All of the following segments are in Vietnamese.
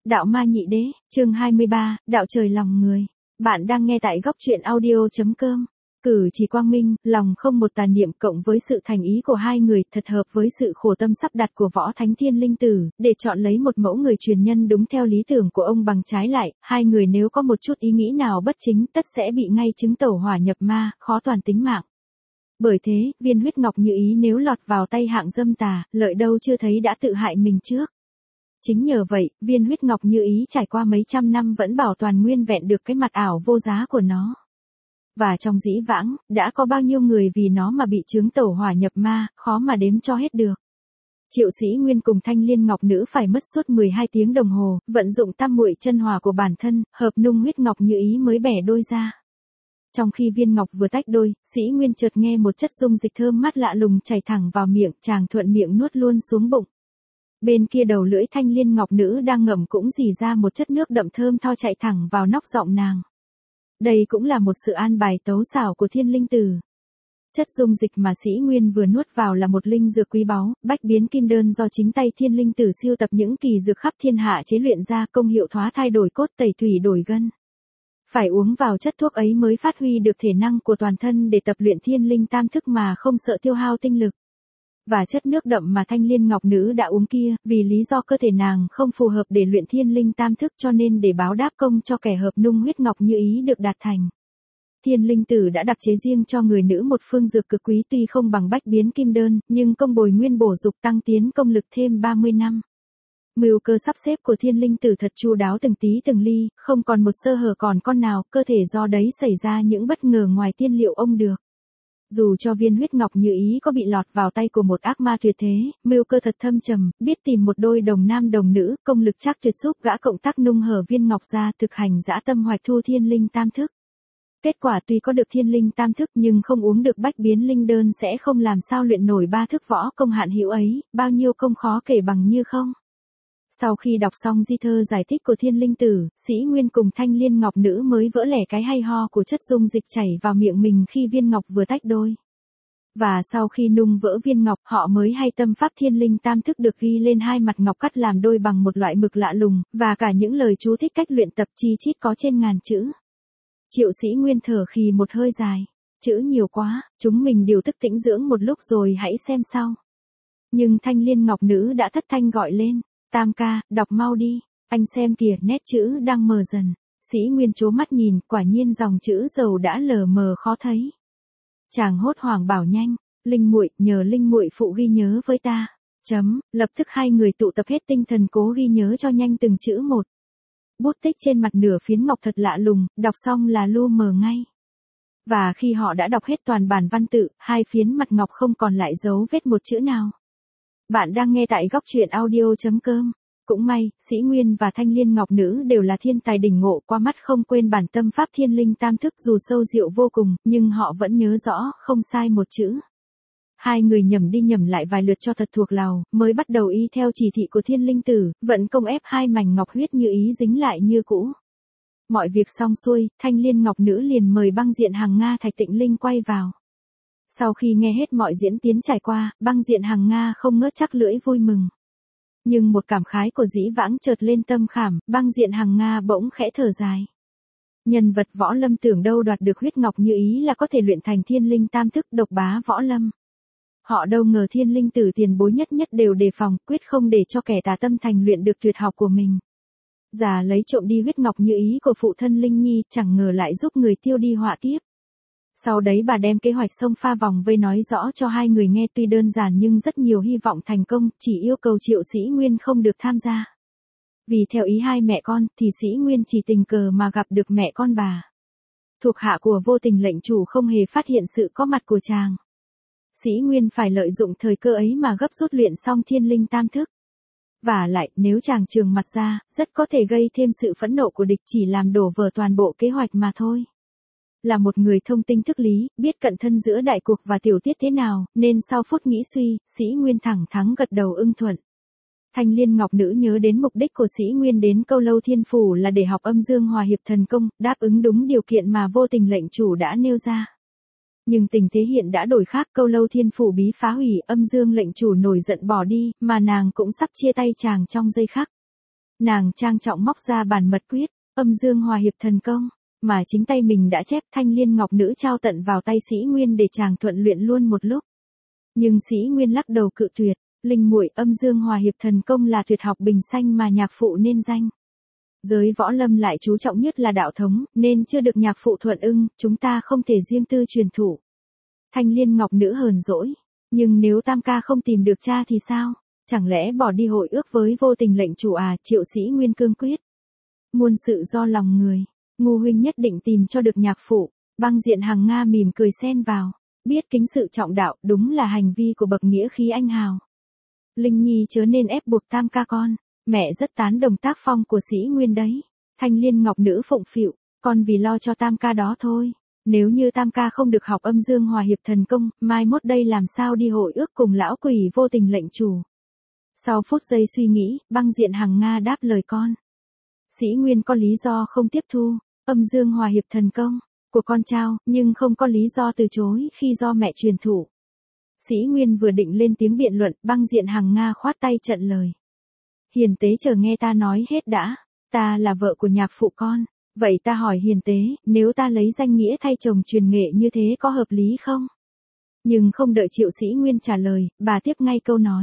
Đạo ma nhị đế, chương 23, đạo trời lòng người. Bạn đang nghe tại góc truyện audio.com. Cử chỉ quang minh, lòng không một tà niệm cộng với sự thành ý của hai người thật hợp với sự khổ tâm sắp đặt của Võ Thánh Thiên Linh Tử, để chọn lấy một mẫu người truyền nhân đúng theo lý tưởng của ông. Bằng trái lại, hai người nếu có một chút ý nghĩ nào bất chính tất sẽ bị ngay chứng tẩu hỏa nhập ma, khó toàn tính mạng. Bởi thế, viên huyết ngọc như ý nếu lọt vào tay hạng dâm tà, lợi đâu chưa thấy đã tự hại mình trước. Chính nhờ vậy, viên huyết ngọc như ý trải qua mấy trăm năm vẫn bảo toàn nguyên vẹn được cái mặt ảo vô giá của nó. Và trong dĩ vãng, đã có bao nhiêu người vì nó mà bị chướng tẩu hỏa nhập ma, khó mà đếm cho hết được. Triệu Sĩ Nguyên cùng Thanh Liên Ngọc Nữ phải mất suốt 12 tiếng đồng hồ, vận dụng tam muội chân hỏa của bản thân, hợp nung huyết ngọc như ý mới bẻ đôi ra. Trong khi viên ngọc vừa tách đôi, Sĩ Nguyên chợt nghe một chất dung dịch thơm mát lạ lùng chảy thẳng vào miệng, chàng thuận miệng nuốt luôn xuống bụng. Bên kia đầu lưỡi Thanh Liên Ngọc Nữ đang ngậm cũng rỉ ra một chất nước đậm thơm tho chạy thẳng vào nóc giọng nàng. Đây cũng là một sự an bài tấu xảo của Thiên Linh Tử. Chất dung dịch mà Sĩ Nguyên vừa nuốt vào là một linh dược quý báu, bách biến kim đơn do chính tay Thiên Linh Tử siêu tập những kỳ dược khắp thiên hạ chế luyện ra, công hiệu thoá thai đổi cốt, tẩy thủy đổi gân. Phải uống vào chất thuốc ấy mới phát huy được thể năng của toàn thân để tập luyện Thiên Linh Tam Thức mà không sợ tiêu hao tinh lực. Và chất nước đậm mà Thanh Liên Ngọc Nữ đã uống kia, vì lý do cơ thể nàng không phù hợp để luyện Thiên Linh Tam Thức, cho nên để báo đáp công cho kẻ hợp nung huyết ngọc như ý được đạt thành, Thiên Linh Tử đã đặc chế riêng cho người nữ một phương dược cực quý, tuy không bằng bách biến kim đơn, nhưng công bồi nguyên bổ dục, tăng tiến công lực thêm 30 năm. Mưu cơ sắp xếp của Thiên Linh Tử thật chu đáo từng tí từng ly, không còn một sơ hở còn con nào, cơ thể do đấy xảy ra những bất ngờ ngoài tiên liệu ông được. Dù cho viên huyết ngọc như ý có bị lọt vào tay của một ác ma tuyệt thế, mưu cơ thật thâm trầm, biết tìm một đôi đồng nam đồng nữ, công lực chắc tuyệt giúp gã cộng tác nung hở viên ngọc ra, thực hành dã tâm hoạch thu Thiên Linh Tam Thức. Kết quả tuy có được Thiên Linh Tam Thức nhưng không uống được bách biến linh đơn sẽ không làm sao luyện nổi ba thức võ công hạn hữu ấy, bao nhiêu công khó kể bằng như không. Sau khi đọc xong di thơ giải thích của Thiên Linh Tử, Sĩ Nguyên cùng Thanh Liên Ngọc Nữ mới vỡ lẻ cái hay ho của chất dung dịch chảy vào miệng mình khi viên ngọc vừa tách đôi. Và sau khi nung vỡ viên ngọc, họ mới hay tâm pháp Thiên Linh Tam Thức được ghi lên hai mặt ngọc cắt làm đôi bằng một loại mực lạ lùng, và cả những lời chú thích cách luyện tập chi chít có trên ngàn chữ. Triệu Sĩ Nguyên thở khì một hơi dài. Chữ nhiều quá, chúng mình điều tức tĩnh dưỡng một lúc rồi hãy xem sau. Nhưng Thanh Liên Ngọc Nữ đã thất thanh gọi lên. Tam ca, đọc mau đi, anh xem kìa, nét chữ đang mờ dần. Sĩ Nguyên trố mắt nhìn, quả nhiên dòng chữ dầu đã lờ mờ khó thấy. Chàng hốt hoảng bảo nhanh, Linh muội, nhờ Linh muội phụ ghi nhớ với ta. Lập tức hai người tụ tập hết tinh thần cố ghi nhớ cho nhanh từng chữ một. Bút tích trên mặt nửa phiến ngọc thật lạ lùng, đọc xong là lu mờ ngay. Và khi họ đã đọc hết toàn bản văn tự, hai phiến mặt ngọc không còn lại dấu vết một chữ nào. Bạn đang nghe tại góc truyện audio.com. Cũng may, Sĩ Nguyên và Thanh Liên Ngọc Nữ đều là thiên tài đỉnh ngộ, qua mắt không quên bản tâm pháp Thiên Linh Tam Thức, dù sâu diệu vô cùng, nhưng họ vẫn nhớ rõ, không sai một chữ. Hai người nhẩm đi nhẩm lại vài lượt cho thật thuộc lòng, mới bắt đầu y theo chỉ thị của Thiên Linh Tử, vận công ép hai mảnh ngọc huyết như ý dính lại như cũ. Mọi việc xong xuôi, Thanh Liên Ngọc Nữ liền mời Băng Diện Hằng Nga Thạch Tịnh Linh quay vào. Sau khi nghe hết mọi diễn tiến trải qua, Băng Diện Hằng Nga không ngớt chắc lưỡi vui mừng. Nhưng một cảm khái của dĩ vãng chợt lên tâm khảm, Băng Diện Hằng Nga bỗng khẽ thở dài. Nhân vật võ lâm tưởng đâu đoạt được huyết ngọc như ý là có thể luyện thành Thiên Linh Tam Thức, độc bá võ lâm. Họ đâu ngờ Thiên Linh Tử tiền bối nhất nhất đều đề phòng, quyết không để cho kẻ tà tâm thành luyện được tuyệt học của mình. Già lấy trộm đi huyết ngọc như ý của phụ thân Linh Nhi, chẳng ngờ lại giúp người tiêu đi họa kiếp. Sau đấy bà đem kế hoạch xông pha vòng vây nói rõ cho hai người nghe, tuy đơn giản nhưng rất nhiều hy vọng thành công, chỉ yêu cầu Triệu Sĩ Nguyên không được tham gia. Vì theo ý hai mẹ con, thì Sĩ Nguyên chỉ tình cờ mà gặp được mẹ con bà. Thuộc hạ của Vô Tình lệnh chủ không hề phát hiện sự có mặt của chàng. Sĩ Nguyên phải lợi dụng thời cơ ấy mà gấp rút luyện xong Thiên Linh Tam Thức. Và lại, nếu chàng trường mặt ra, rất có thể gây thêm sự phẫn nộ của địch, chỉ làm đổ vỡ toàn bộ kế hoạch mà thôi. Là một người thông tinh thức lý, biết cận thân giữa đại cuộc và tiểu tiết thế nào, nên sau phút nghĩ suy, Sĩ Nguyên thẳng thắn gật đầu ưng thuận. Thanh Liên Ngọc Nữ nhớ đến mục đích của Sĩ Nguyên đến Câu Lâu Thiên Phủ là để học Âm Dương Hòa Hiệp thần công, đáp ứng đúng điều kiện mà Vô Tình lệnh chủ đã nêu ra. Nhưng tình thế hiện đã đổi khác, Câu Lâu Thiên Phủ bí phá hủy, Âm Dương lệnh chủ nổi giận bỏ đi, mà nàng cũng sắp chia tay chàng trong giây khắc. Nàng trang trọng móc ra bản mật quyết, âm dương hòa hiệp thần công, mà chính tay mình đã chép Thanh Liên Ngọc Nữ trao tận vào tay Sĩ Nguyên để chàng thuận luyện luôn một lúc. Nhưng Sĩ Nguyên lắc đầu cự tuyệt, Linh muội, âm dương hòa hiệp thần công là tuyệt học bình sanh mà nhạc phụ nên danh. Giới võ lâm lại chú trọng nhất là đạo thống, nên chưa được nhạc phụ thuận ưng, chúng ta không thể riêng tư truyền thụ. Thanh Liên Ngọc Nữ hờn dỗi, nhưng nếu Tam ca không tìm được cha thì sao? Chẳng lẽ bỏ đi hội ước với vô tình lệnh chủ à? Triệu Sĩ Nguyên cương quyết. Muôn sự do lòng người, Ngu huynh nhất định tìm cho được nhạc phụ. Băng Diện Hằng Nga mỉm cười xen vào, biết kính sự trọng đạo, đúng là hành vi của bậc nghĩa khí anh hào. Linh nhi chớ nên ép buộc Tam ca con, mẹ rất tán đồng tác phong của Sĩ Nguyên đấy. Thanh Liên Ngọc Nữ phụng phịu, con vì lo cho Tam ca đó thôi. Nếu như Tam ca không được học âm dương hòa hiệp thần công, mai mốt đây làm sao đi hội ước cùng lão quỷ vô tình lệnh chủ. Sau phút giây suy nghĩ, Băng Diện Hằng Nga đáp lời con. Sĩ Nguyên có lý do không tiếp thu âm dương hòa hiệp thần công của con trao, nhưng không có lý do từ chối khi do mẹ truyền thụ. Sĩ Nguyên vừa định lên tiếng biện luận, Băng Diện Hằng Nga khoát tay chặn lời. Hiền tế chờ nghe ta nói hết đã, ta là vợ của nhạc phụ con, vậy ta hỏi hiền tế, nếu ta lấy danh nghĩa thay chồng truyền nghệ như thế có hợp lý không? Nhưng không đợi Triệu Sĩ Nguyên trả lời, bà tiếp ngay câu nói.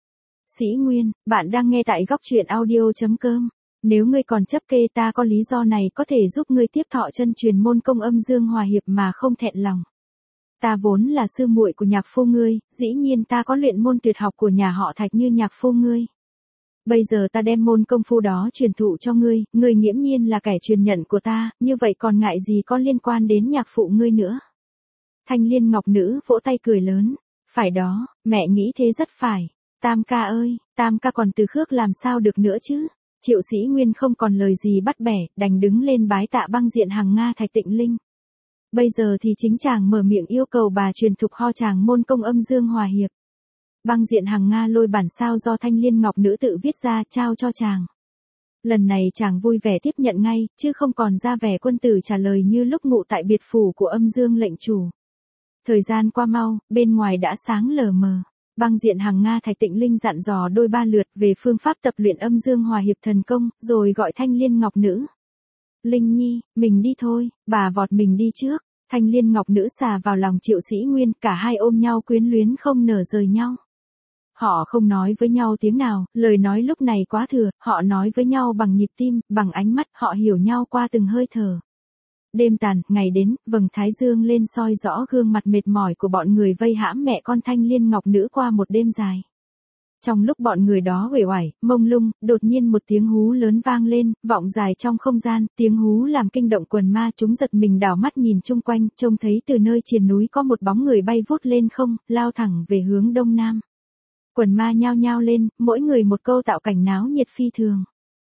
Sĩ Nguyên, bạn đang nghe tại góc truyện audio.com. Nếu ngươi còn chấp kê, ta có lý do này có thể giúp ngươi tiếp thọ chân truyền môn công âm dương hòa hiệp mà không thẹn lòng. Ta vốn là sư muội của nhạc phu ngươi, dĩ nhiên ta có luyện môn tuyệt học của nhà họ Thạch như nhạc phu ngươi. Bây giờ ta đem môn công phu đó truyền thụ cho ngươi, ngươi nghiễm nhiên là kẻ truyền nhận của ta, như vậy còn ngại gì có liên quan đến nhạc phụ ngươi nữa. Thanh Liên Ngọc Nữ vỗ tay cười lớn, phải đó, mẹ nghĩ thế rất phải. Tam ca ơi, Tam ca còn từ khước làm sao được nữa chứ. Triệu Sĩ Nguyên không còn lời gì bắt bẻ, đành đứng lên bái tạ Băng Diện Hằng Nga Thạch Tịnh Linh. Bây giờ thì chính chàng mở miệng yêu cầu bà truyền thục ho chàng môn công âm dương hòa hiệp. Băng Diện Hằng Nga lôi bản sao do Thanh Liên Ngọc Nữ tự viết ra trao cho chàng. Lần này chàng vui vẻ tiếp nhận ngay, chứ không còn ra vẻ quân tử trả lời như lúc ngụ tại biệt phủ của âm dương lệnh chủ. Thời gian qua mau, bên ngoài đã sáng lờ mờ. Băng Diện Hằng Nga Thạch Tịnh Linh dặn dò đôi ba lượt về phương pháp tập luyện âm dương hòa hiệp thần công, rồi gọi Thanh Liên Ngọc Nữ. Linh nhi, mình đi thôi, bà vọt mình đi trước. Thanh Liên Ngọc Nữ xà vào lòng Triệu Sĩ Nguyên, cả hai ôm nhau quyến luyến không nở rời nhau. Họ không nói với nhau tiếng nào, lời nói lúc này quá thừa, họ nói với nhau bằng nhịp tim, bằng ánh mắt, họ hiểu nhau qua từng hơi thở. Đêm tàn, ngày đến, vầng thái dương lên soi rõ gương mặt mệt mỏi của bọn người vây hãm mẹ con Thanh Liên Ngọc Nữ qua một đêm dài. Trong lúc bọn người đó uể oải, mông lung, đột nhiên một tiếng hú lớn vang lên, vọng dài trong không gian, tiếng hú làm kinh động quần ma, chúng giật mình đảo mắt nhìn chung quanh, trông thấy từ nơi triền núi có một bóng người bay vút lên không, lao thẳng về hướng đông nam. Quần ma nhao nhao lên, mỗi người một câu tạo cảnh náo nhiệt phi thường.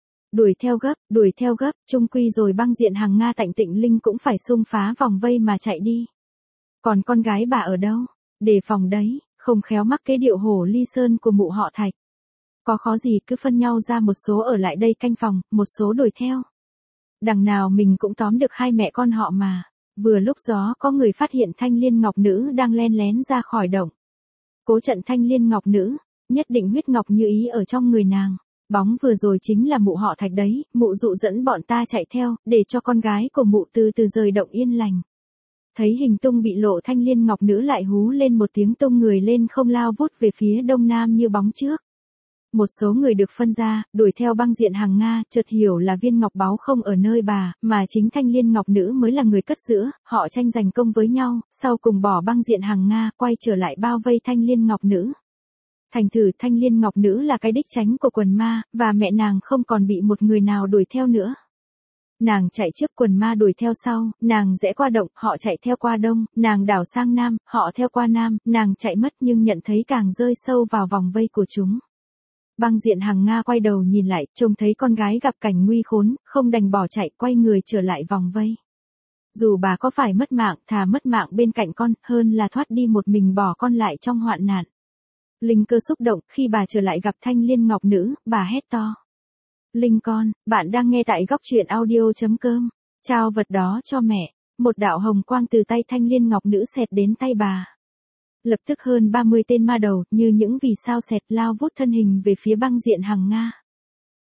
Đuổi theo gấp, chung quy rồi Băng Diện Hằng Nga Thạch Tịnh Linh cũng phải xung phá vòng vây mà chạy đi. Còn con gái bà ở đâu? Đề phòng đấy, không khéo mắc cái điệu hổ ly sơn của mụ họ Thạch. Có khó gì cứ phân nhau ra, một số ở lại đây canh phòng, một số đuổi theo. Đằng nào mình cũng tóm được hai mẹ con họ mà. Vừa lúc đó có người phát hiện Thanh Liên Ngọc Nữ đang len lén ra khỏi động. Cố trận Thanh Liên Ngọc Nữ, nhất định huyết ngọc như ý ở trong người nàng. Bóng vừa rồi chính là mụ họ Thạch đấy, mụ dụ dẫn bọn ta chạy theo, để cho con gái của mụ từ từ rời động yên lành. Thấy hình tung bị lộ, Thanh Liên Ngọc Nữ lại hú lên một tiếng, tung người lên không lao vút về phía đông nam như bóng trước. Một số người được phân ra, đuổi theo Băng Diện Hằng Nga, chợt hiểu là viên ngọc báu không ở nơi bà, mà chính Thanh Liên Ngọc Nữ mới là người cất giữ, họ tranh giành công với nhau, sau cùng bỏ Băng Diện Hằng Nga, quay trở lại bao vây Thanh Liên Ngọc Nữ. Thành thử Thanh Liên Ngọc Nữ là cái đích tránh của quần ma, và mẹ nàng không còn bị một người nào đuổi theo nữa. Nàng chạy trước, quần ma đuổi theo sau, nàng rẽ qua động, họ chạy theo qua đông, nàng đảo sang nam, họ theo qua nam, nàng chạy mất nhưng nhận thấy càng rơi sâu vào vòng vây của chúng. Băng Diện Hằng Nga quay đầu nhìn lại, trông thấy con gái gặp cảnh nguy khốn, không đành bỏ chạy, quay người trở lại vòng vây. Dù bà có phải mất mạng, thà mất mạng bên cạnh con, hơn là thoát đi một mình bỏ con lại trong hoạn nạn. Linh cơ xúc động, khi bà trở lại gặp Thanh Liên Ngọc Nữ, bà hét to. Linh con, bạn đang nghe tại góc truyện audio.com. Trao vật đó cho mẹ. Một đạo hồng quang từ tay Thanh Liên Ngọc Nữ xẹt đến tay bà. Lập tức hơn 30 tên ma đầu, như những vì sao xẹt lao vút thân hình về phía Băng Diện Hằng Nga.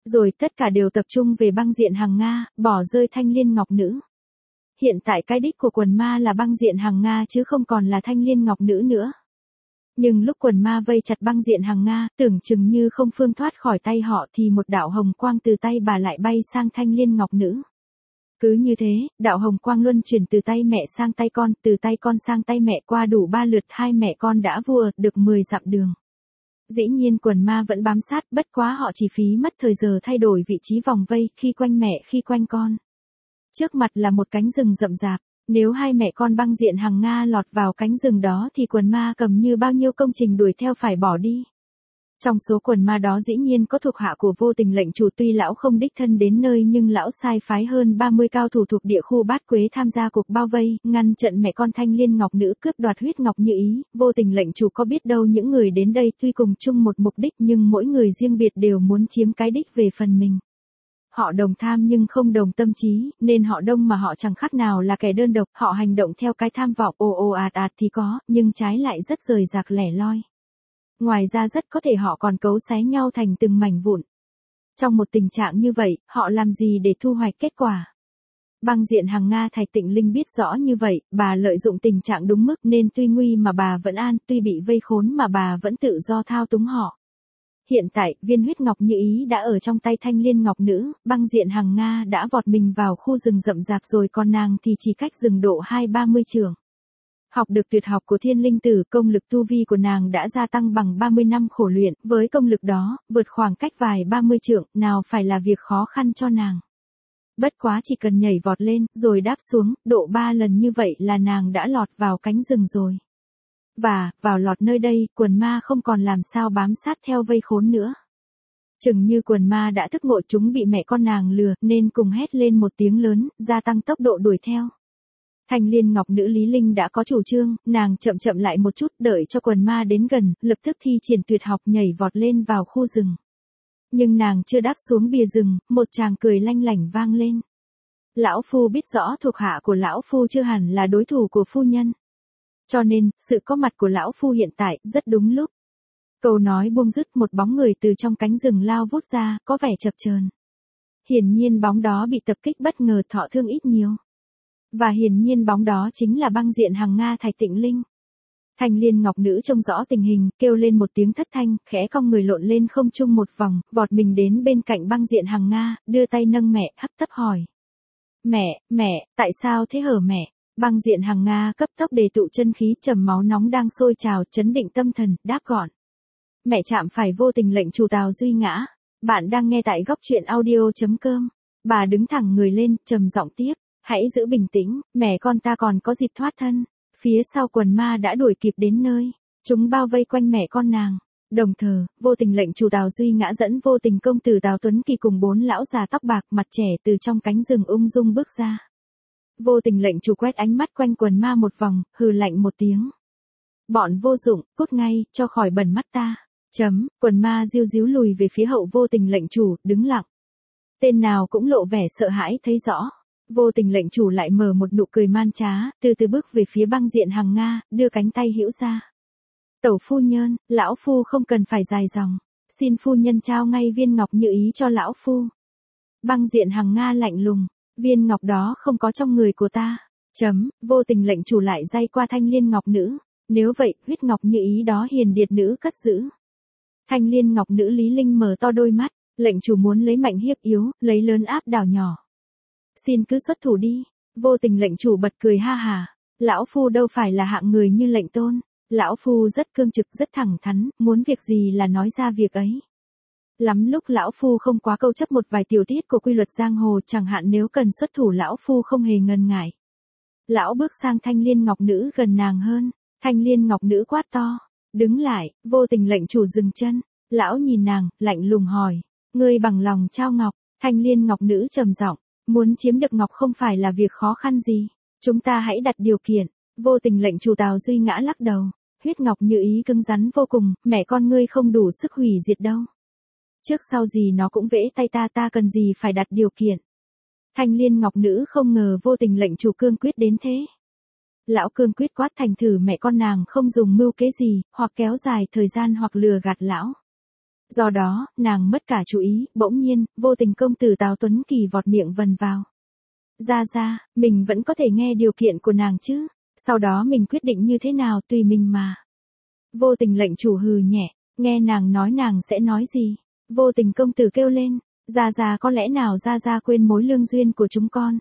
Rồi tất cả đều tập trung về băng diện hàng Nga, bỏ rơi Thanh Liên Ngọc Nữ. Hiện tại cái đích của quần ma là băng diện hàng Nga chứ không còn là Thanh Liên Ngọc Nữ nữa. Nhưng lúc quần ma vây chặt băng diện hàng Nga, tưởng chừng như không phương thoát khỏi tay họ thì một đạo hồng quang từ tay bà lại bay sang Thanh Liên Ngọc Nữ. Cứ như thế, đạo hồng quang luân chuyển từ tay mẹ sang tay con, từ tay con sang tay mẹ, qua đủ 3 lượt hai mẹ con đã vua được 10 dặm đường. Dĩ nhiên quần ma vẫn bám sát, bất quá họ chỉ phí mất thời giờ thay đổi vị trí vòng vây, khi quanh mẹ khi quanh con. Trước mặt là một cánh rừng rậm rạp, nếu hai mẹ con băng diện hàng Nga lọt vào cánh rừng đó thì quần ma cầm như bao nhiêu công trình đuổi theo phải bỏ đi. Trong số quần ma đó dĩ nhiên có thuộc hạ của Vô Tình lệnh chủ, tuy lão không đích thân đến nơi nhưng lão sai phái hơn 30 cao thủ thuộc địa khu Bát Quế tham gia cuộc bao vây, ngăn trận mẹ con Thanh Liên Ngọc Nữ cướp đoạt huyết ngọc như ý. Vô Tình lệnh chủ có biết đâu những người đến đây tuy cùng chung một mục đích nhưng mỗi người riêng biệt đều muốn chiếm cái đích về phần mình. Họ đồng tham nhưng không đồng tâm trí, nên họ đông mà họ chẳng khác nào là kẻ đơn độc, họ hành động theo cái tham vọng ồ ồ ạt ạt thì có, nhưng trái lại rất rời rạc lẻ loi. Ngoài ra rất có thể họ còn cấu xé nhau thành từng mảnh vụn. Trong một tình trạng như vậy, họ làm gì để thu hoạch kết quả? Băng diện hàng Nga Thạch Tịnh Linh biết rõ như vậy, bà lợi dụng tình trạng đúng mức nên tuy nguy mà bà vẫn an, tuy bị vây khốn mà bà vẫn tự do thao túng họ. Hiện tại, viên huyết ngọc như ý đã ở trong tay Thanh Liên Ngọc Nữ, băng diện hàng Nga đã vọt mình vào khu rừng rậm rạp rồi, còn nàng thì chỉ cách rừng độ 20-30 trượng. Học được tuyệt học của Thiên Linh Tử, công lực tu vi của nàng đã gia tăng bằng 30 năm khổ luyện, với công lực đó, vượt khoảng cách vài 30 trượng, nào phải là việc khó khăn cho nàng. Bất quá chỉ cần nhảy vọt lên, rồi đáp xuống, độ 3 lần như vậy là nàng đã lọt vào cánh rừng rồi. Và, vào lọt nơi đây, quần ma không còn làm sao bám sát theo vây khốn nữa. Chừng như quần ma đã thức ngộ chúng bị mẹ con nàng lừa, nên cùng hét lên một tiếng lớn, gia tăng tốc độ đuổi theo. Thanh Liên Ngọc Nữ Lý Linh đã có chủ trương, nàng chậm chậm lại một chút, đợi cho quần ma đến gần, lập tức thi triển tuyệt học nhảy vọt lên vào khu rừng. Nhưng nàng chưa đáp xuống bìa rừng, một tràng cười lanh lảnh vang lên. Lão phu biết rõ thuộc hạ của lão phu chưa hẳn là đối thủ của phu nhân. Cho nên, sự có mặt của lão phu hiện tại rất đúng lúc. Câu nói buông dứt, một bóng người từ trong cánh rừng lao vút ra, có vẻ chập chờn. Hiển nhiên bóng đó bị tập kích bất ngờ, thọ thương ít nhiều. Và hiển nhiên bóng đó chính là băng diện hàng Nga Thạch Tịnh Linh. Thanh Liên Ngọc Nữ trông rõ tình hình, kêu lên một tiếng thất thanh, khẽ cong người lộn lên không trung một vòng, vọt mình đến bên cạnh băng diện hàng Nga, đưa tay nâng mẹ, hấp tấp hỏi. Mẹ, tại sao thế hở mẹ? Băng diện hàng Nga cấp tốc đề tụ chân khí, trầm máu nóng đang sôi trào, chấn định tâm thần, đáp gọn. Mẹ chạm phải Vô Tình lệnh chủ Tào Duy Ngã. Bạn đang nghe tại góc truyện audio.com. Bà đứng thẳng người lên, trầm giọng tiếp. Hãy giữ bình tĩnh, mẹ con ta còn có dịp thoát thân. Phía sau quần ma đã đuổi kịp đến nơi. Chúng bao vây quanh mẹ con nàng. Đồng thời, Vô Tình lệnh chủ Tào Duy Ngã dẫn Vô Tình công tử Tào Tuấn Kỳ cùng 4 lão già tóc bạc mặt trẻ từ trong cánh rừng ung dung bước ra. Vô Tình lệnh chủ quét ánh mắt quanh quần ma một vòng, hừ lạnh một tiếng. Bọn vô dụng, cút ngay, cho khỏi bẩn mắt ta. Quần ma diu díu lùi về phía hậu Vô Tình lệnh chủ, đứng lặng. Tên nào cũng lộ vẻ sợ hãi thấy rõ. Vô Tình lệnh chủ lại mở một nụ cười man trá, từ từ bước về phía băng diện hàng Nga, đưa cánh tay hữu ra. Tẩu phu nhân, lão phu không cần phải dài dòng. Xin phu nhân trao ngay viên ngọc như ý cho lão phu. Băng diện hàng Nga lạnh lùng. Viên ngọc đó không có trong người của ta. Vô Tình lệnh chủ lại day qua Thanh Liên Ngọc Nữ. Nếu vậy, huyết ngọc như ý đó hiền điệt nữ cất giữ. Thanh Liên Ngọc Nữ Lý Linh mở to đôi mắt. Lệnh chủ muốn lấy mạnh hiếp yếu, lấy lớn áp đảo nhỏ. Xin cứ xuất thủ đi. Vô Tình lệnh chủ bật cười ha hà. Lão phu đâu phải là hạng người như lệnh tôn. Lão phu rất cương trực, rất thẳng thắn, muốn việc gì là nói ra việc ấy. Lắm lúc lão phu không quá câu chấp một vài tiểu tiết của quy luật giang hồ, chẳng hạn nếu cần xuất thủ lão phu không hề ngần ngại. Lão bước sang Thanh Liên Ngọc Nữ gần nàng hơn. Thanh Liên Ngọc Nữ quát to. Đứng lại. Vô Tình lệnh chủ dừng chân. Lão nhìn nàng, lạnh lùng hỏi. Ngươi bằng lòng trao ngọc? Thanh Liên Ngọc Nữ trầm giọng. Muốn chiếm được ngọc không phải là việc khó khăn gì. Chúng ta hãy đặt điều kiện. Vô Tình lệnh chủ Tào Duy Ngã lắc đầu. Huyết ngọc như ý cứng rắn vô cùng, mẹ con ngươi không đủ sức hủy diệt đâu. Trước sau gì nó cũng vẽ tay ta cần gì phải đặt điều kiện. Thanh Liên Ngọc Nữ không ngờ Vô Tình lệnh chủ cương quyết đến thế. Lão cương quyết quát thành thử mẹ con nàng không dùng mưu kế gì, hoặc kéo dài thời gian hoặc lừa gạt lão. Do đó, nàng mất cả chú ý, bỗng nhiên, vô tình công tử Tào Tuấn Kỳ vọt miệng vần vào. Ra, mình vẫn có thể nghe điều kiện của nàng chứ, sau đó mình quyết định như thế nào tùy mình mà. Vô tình lệnh chủ hừ nhẹ, nghe nàng nói nàng sẽ nói gì. Vô tình công tử kêu lên, ra có lẽ nào ra quên mối lương duyên của chúng con.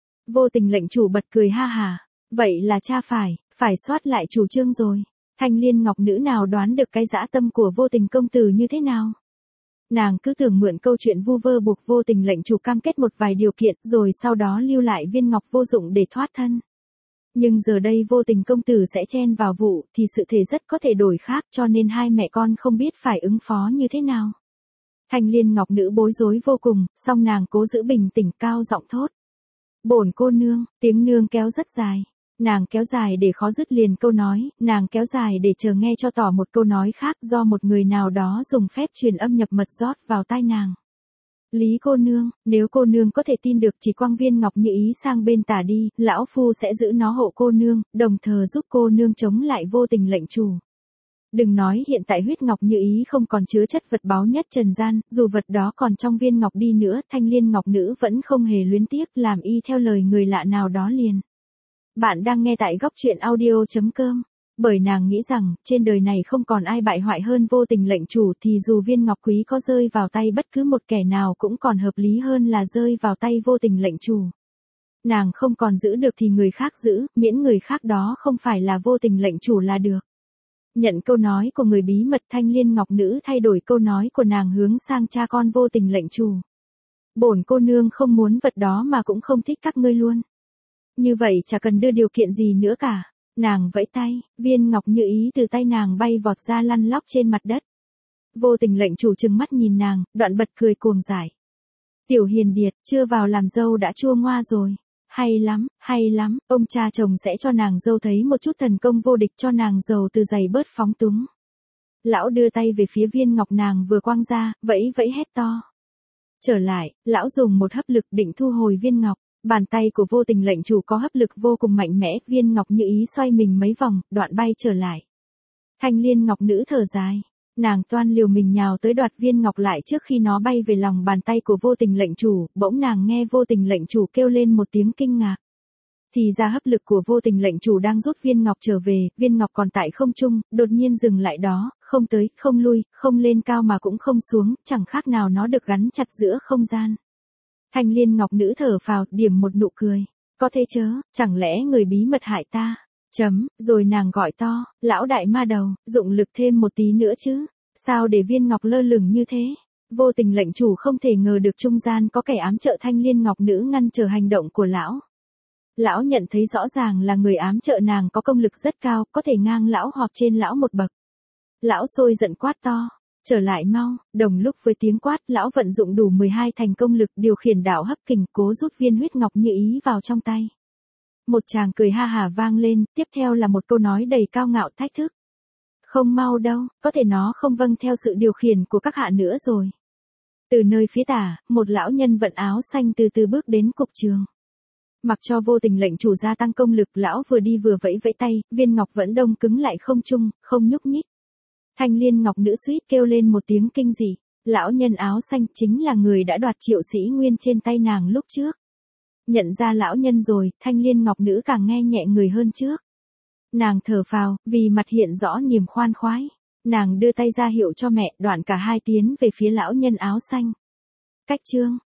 Vô tình lệnh chủ bật cười ha hà, vậy là cha phải soát lại chủ trương rồi. Thanh Liên Ngọc Nữ nào đoán được cái dã tâm của vô tình công tử như thế nào. Nàng cứ tưởng mượn câu chuyện vu vơ buộc vô tình lệnh chủ cam kết một vài điều kiện rồi sau đó lưu lại viên ngọc vô dụng để thoát thân. Nhưng giờ đây vô tình công tử sẽ chen vào vụ thì sự thể rất có thể đổi khác cho nên hai mẹ con không biết phải ứng phó như thế nào. Thanh Liên Ngọc Nữ bối rối vô cùng, song nàng cố giữ bình tĩnh cao giọng thốt. Bổn cô nương, tiếng nương kéo rất dài. Nàng kéo dài để khó dứt liền câu nói, nàng kéo dài để chờ nghe cho tỏ một câu nói khác do một người nào đó dùng phép truyền âm nhập mật rót vào tai nàng. Lý cô nương, nếu cô nương có thể tin được chỉ quang viên ngọc như ý sang bên tả đi, lão phu sẽ giữ nó hộ cô nương, đồng thời giúp cô nương chống lại vô tình lệnh chủ. Đừng nói hiện tại huyết ngọc như ý không còn chứa chất vật báu nhất trần gian, dù vật đó còn trong viên ngọc đi nữa, Thanh Liên Ngọc Nữ vẫn không hề luyến tiếc làm y theo lời người lạ nào đó liền. Bạn đang nghe tại góc truyện audio.com. Bởi nàng nghĩ rằng, trên đời này không còn ai bại hoại hơn vô tình lệnh chủ thì dù viên ngọc quý có rơi vào tay bất cứ một kẻ nào cũng còn hợp lý hơn là rơi vào tay vô tình lệnh chủ. Nàng không còn giữ được thì người khác giữ, miễn người khác đó không phải là vô tình lệnh chủ là được. Nhận câu nói của người bí mật Thanh Liên Ngọc Nữ thay đổi câu nói của nàng hướng sang cha con vô tình lệnh chủ. Bổn cô nương không muốn vật đó mà cũng không thích các ngươi luôn. Như vậy chả cần đưa điều kiện gì nữa cả. Nàng vẫy tay, viên ngọc như ý từ tay nàng bay vọt ra lăn lóc trên mặt đất. Vô tình lệnh chủ trừng mắt nhìn nàng, đoạn bật cười cuồng dại. Tiểu hiền điệt, chưa vào làm dâu đã chua ngoa rồi. Hay lắm, ông cha chồng sẽ cho nàng dâu thấy một chút thần công vô địch cho nàng giàu từ giày bớt phóng túng. Lão đưa tay về phía viên ngọc nàng vừa quăng ra, vẫy hét to. Trở lại, lão dùng một hấp lực định thu hồi viên ngọc. Bàn tay của vô tình lệnh chủ có hấp lực vô cùng mạnh mẽ, viên ngọc như ý xoay mình mấy vòng, đoạn bay trở lại. Thanh Liên Ngọc Nữ thở dài. Nàng toan liều mình nhào tới đoạt viên ngọc lại trước khi nó bay về lòng bàn tay của vô tình lệnh chủ, bỗng nàng nghe vô tình lệnh chủ kêu lên một tiếng kinh ngạc. Thì ra hấp lực của vô tình lệnh chủ đang rút viên ngọc trở về, viên ngọc còn tại không trung, đột nhiên dừng lại đó, không tới, không lui, không lên cao mà cũng không xuống, chẳng khác nào nó được gắn chặt giữa không gian. Thanh Liên Ngọc Nữ thở phào, điểm một nụ cười. Có thế chớ, chẳng lẽ người bí mật hại ta? Rồi nàng gọi to, lão đại ma đầu, dụng lực thêm một tí nữa chứ. Sao để viên ngọc lơ lửng như thế? Vô tình lệnh chủ không thể ngờ được trung gian có kẻ ám trợ Thanh Liên Ngọc Nữ ngăn trở hành động của lão. Lão nhận thấy rõ ràng là người ám trợ nàng có công lực rất cao, có thể ngang lão hoặc trên lão một bậc. Lão sôi giận quát to. Trở lại mau, đồng lúc với tiếng quát, lão vận dụng đủ 12 thành công lực điều khiển đạo hấp kình cố rút viên huyết ngọc như ý vào trong tay. Một tràng cười ha hả vang lên, tiếp theo là một câu nói đầy cao ngạo thách thức. Không mau đâu, có thể nó không vâng theo sự điều khiển của các hạ nữa rồi. Từ nơi phía tả, một lão nhân vận áo xanh từ từ bước đến cục trường. Mặc cho vô tình lệnh chủ gia tăng công lực, lão vừa đi vừa vẫy tay, viên ngọc vẫn đông cứng lại không trung, không nhúc nhích. Thanh Liên Ngọc Nữ suýt kêu lên một tiếng kinh dị. Lão nhân áo xanh chính là người đã đoạt Triệu Sĩ Nguyên trên tay nàng lúc trước. Nhận ra lão nhân rồi, Thanh Liên Ngọc Nữ càng nghe nhẹ người hơn trước. Nàng thở phào, vì mặt hiện rõ niềm khoan khoái. Nàng đưa tay ra hiệu cho mẹ, đoạn cả hai tiến về phía lão nhân áo xanh. Cách chương